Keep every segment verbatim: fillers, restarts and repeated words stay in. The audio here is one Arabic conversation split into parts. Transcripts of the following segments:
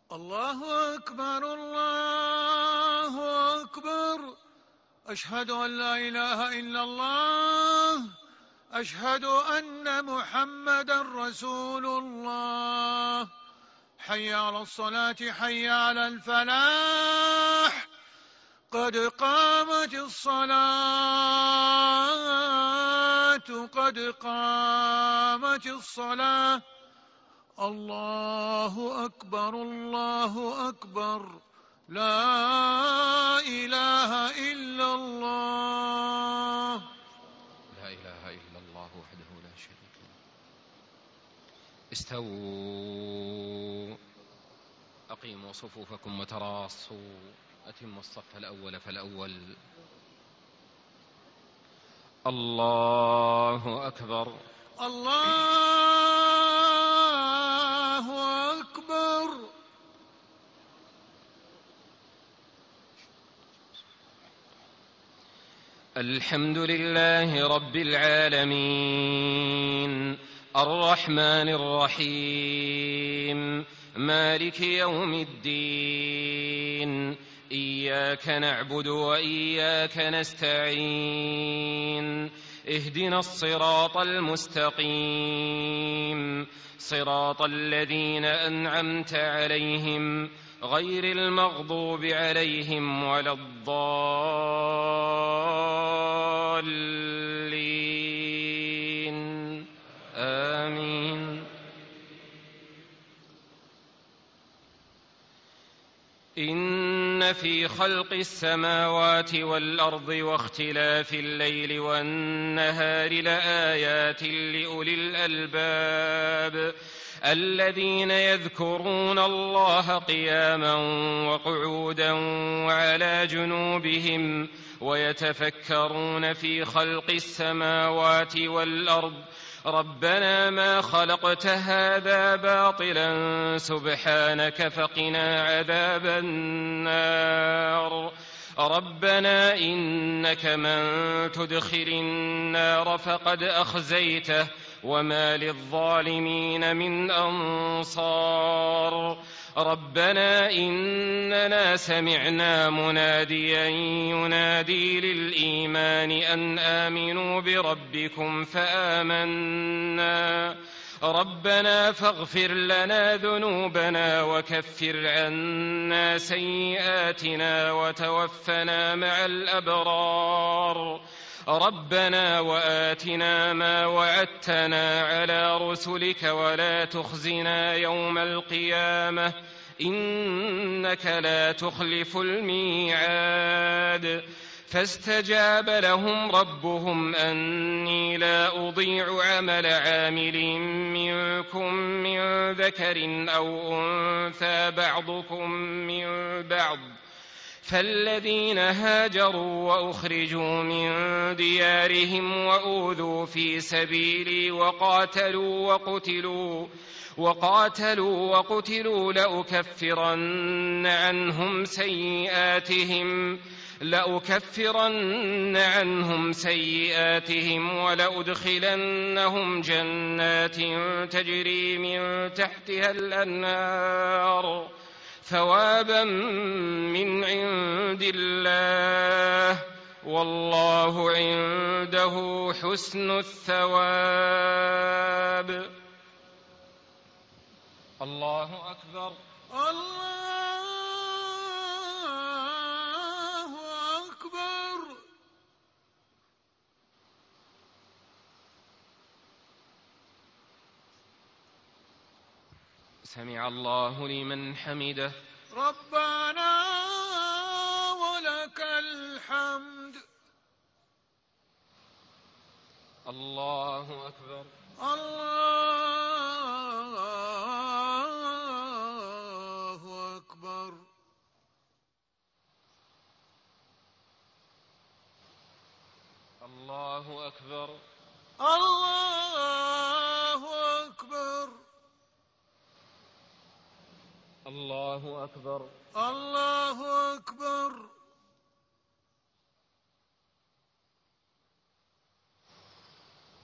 الله أكبر الله أكبر. أشهد أن لا إله إلا الله. أشهد أن محمدا رسول الله. حي على الصلاة حي على الفلاح. قد قامت الصلاة قد قامت الصلاة. الله أكبر الله أكبر. لا إله إلا الله. لا إله إلا الله وحده لا شريك له. استووا أقيموا صفوفكم وتراصوا. أتموا الصف الأول فالأول. الله أكبر الله أكبر. الحمد لله رب العالمين الرحمن الرحيم مالك يوم الدين. إياك نعبد وإياك نستعين. اهدنا الصراط المستقيم صراط الذين أنعمت عليهم غير المغضوب عليهم ولا الضالين. آمين. إن في خلق السماوات والأرض واختلاف الليل والنهار لآيات لأولي الألباب الذين يذكرون الله قياما وقعودا وعلى جنوبهم ويتفكرون في خلق السماوات والأرض ربنا ما خلقت هذا باطلا سبحانك فقنا عذاب النار. ربنا إنك من تدخل النار فقد أخزيته وما للظالمين من أنصار. ربنا إننا سمعنا مناديا ينادي للإيمان أن آمنوا بربكم فآمنا. ربنا فاغفر لنا ذنوبنا وكفر عنا سيئاتنا وتوفنا مع الأبرار. ربنا وآتنا ما وعدتنا على رسلك ولا تخزنا يوم القيامة إنك لا تخلف الميعاد. فاستجاب لهم ربهم أني لا أضيع عمل عامل منكم من ذكر أو أنثى بعضكم من بعض. فالذين هاجروا وأخرجوا من ديارهم وأوذوا في سبيلي وقاتلوا وقتلوا وقاتلوا وقتلوا لأكفرن عنهم سيئاتهم لأكفرن عنهم سيئاتهم ولأدخلنهم جنات تجري من تحتها الأنهار ثوابا من عند الله والله عنده حسن الثواب. الله أكبر الله أكبر. سمع الله لمن حمده. ربنا ولك الحمد. الله أكبر الله أكبر. الله أكبر الله أكبر الله أكبر الله أكبر.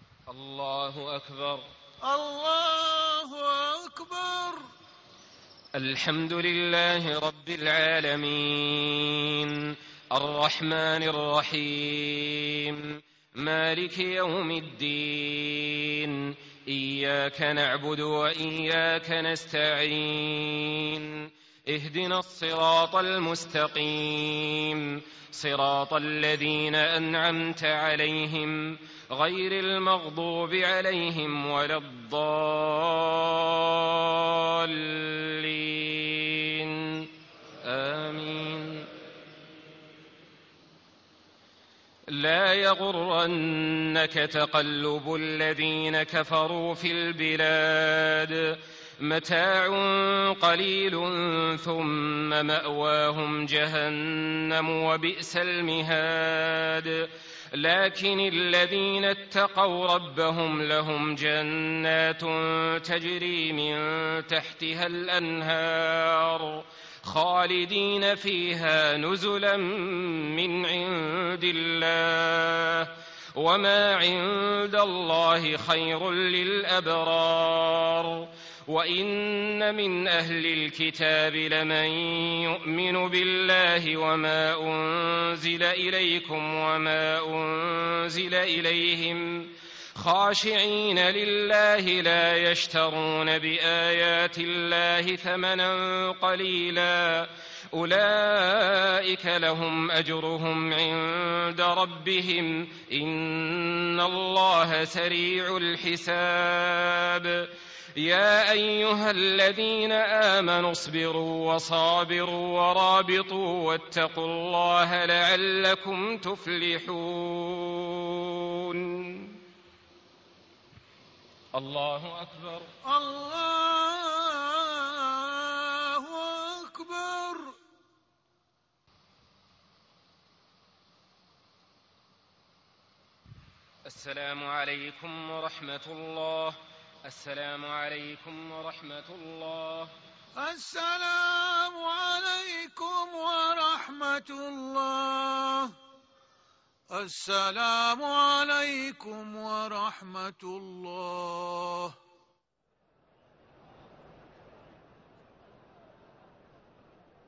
الله أكبر الله أكبر. الحمد لله رب العالمين الرحمن الرحيم مالك يوم الدين إياك نعبد وإياك نستعين اهدنا الصراط المستقيم صراط الذين أنعمت عليهم غير المغضوب عليهم ولا الضالين آمين. لا يغرنك تقلب الذين كفروا في البلاد متاع قليل ثم مأواهم جهنم وبئس المهاد. لكن الذين اتقوا ربهم لهم جنات تجري من تحتها الأنهار خالدين فيها نزلا من عند الله وما عند الله خير للأبرار. وإن من أهل الكتاب لمن يؤمن بالله وما أنزل إليكم وما أنزل إليهم خاشعين لله لا يشترون بآيات الله ثمنا قليلا أولئك لهم أجرهم عند ربهم إن الله سريع الحساب. يا أيها الذين آمنوا اصبروا وصابروا ورابطوا واتقوا الله لعلكم تفلحون. الله أكبر. الله أكبر. السلام عليكم ورحمة الله. السلام عليكم ورحمة الله. السلام عليكم ورحمة الله. السلام عليكم ورحمة الله.